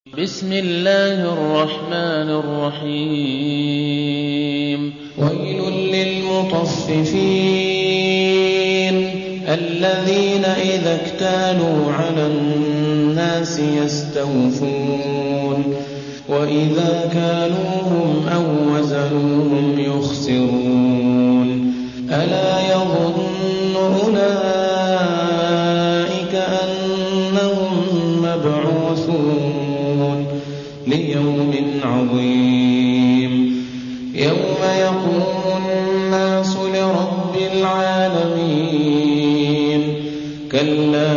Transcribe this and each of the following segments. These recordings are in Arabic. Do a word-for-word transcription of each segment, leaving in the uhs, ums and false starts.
بسم الله الرحمن الرحيم ويل للمطففين الذين إذا اكتالوا على الناس يستوفون وإذا كالوهم أو وزنوهم يخسرون ألا يظن أولئك أنهم مبعوثون ليوم عظيم يوم يقوم الناس لرب العالمين كلا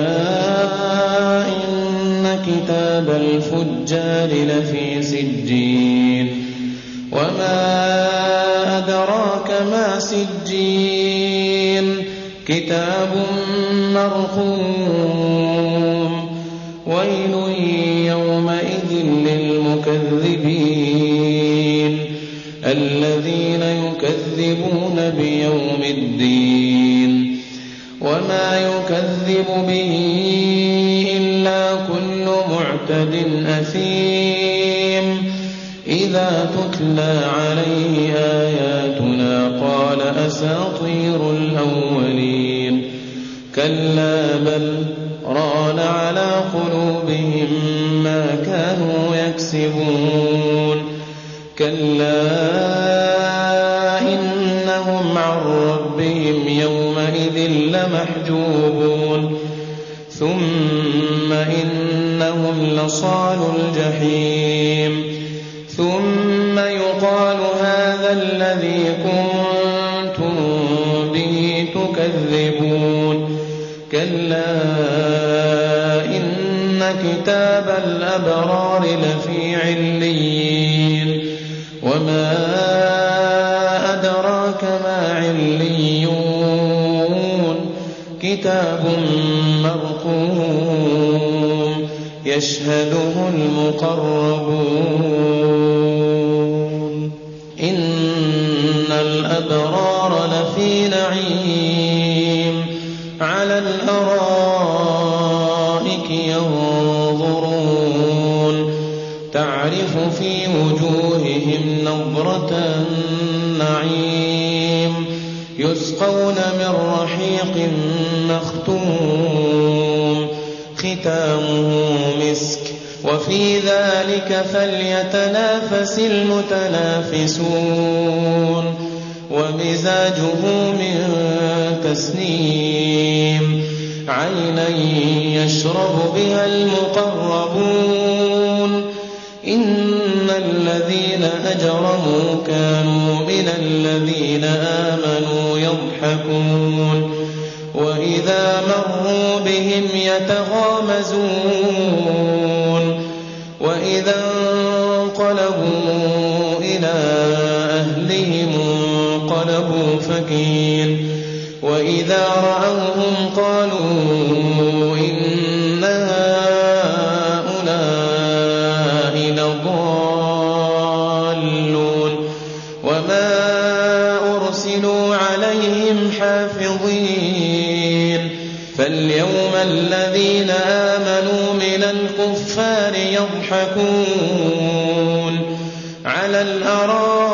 إن كتاب الفجار لفي سجين وما أدراك ما سجين كتاب مرقوم ويل يومئذ للمكذبين الذين يكذبون بيوم الدين وما يكذب به إلا كل معتد أثيم إذا تتلى عليه آياتنا قال أساطير الأولين كلا بل ران على قلوبهم ما كانوا يكسبون كلا إنهم عن ربهم يومئذ لمحجوبون ثم إنهم لصالوا الجحيم ثم يقال هذا الذي كنتم به تكذبون كلا إن كتاب الأبرار لفي عليين وما أدراك ما عليون كتاب مرقوم يشهده المقربون إن الأبرار لفي نعيم على الأرائك ينظرون تعرف في وجوههم نضرة النعيم يسقون من رحيق مختوم ختامه مسك وفي ذلك فليتنافس المتنافسون ومزاجه من تسنيم عينا يشرب بها المقربون إن الذين أجرموا كانوا من الذين آمنوا يضحكون وإذا مروا بهم يتغامزون وإذا انقلبوا إلى أهلهم انقلبوا فكين وإذا رأوهم قالوا إن هؤلاء لضالون وما أرسلوا عليهم حافظين فاليوم الذين آمنوا من الكفار يضحكون على الأرائك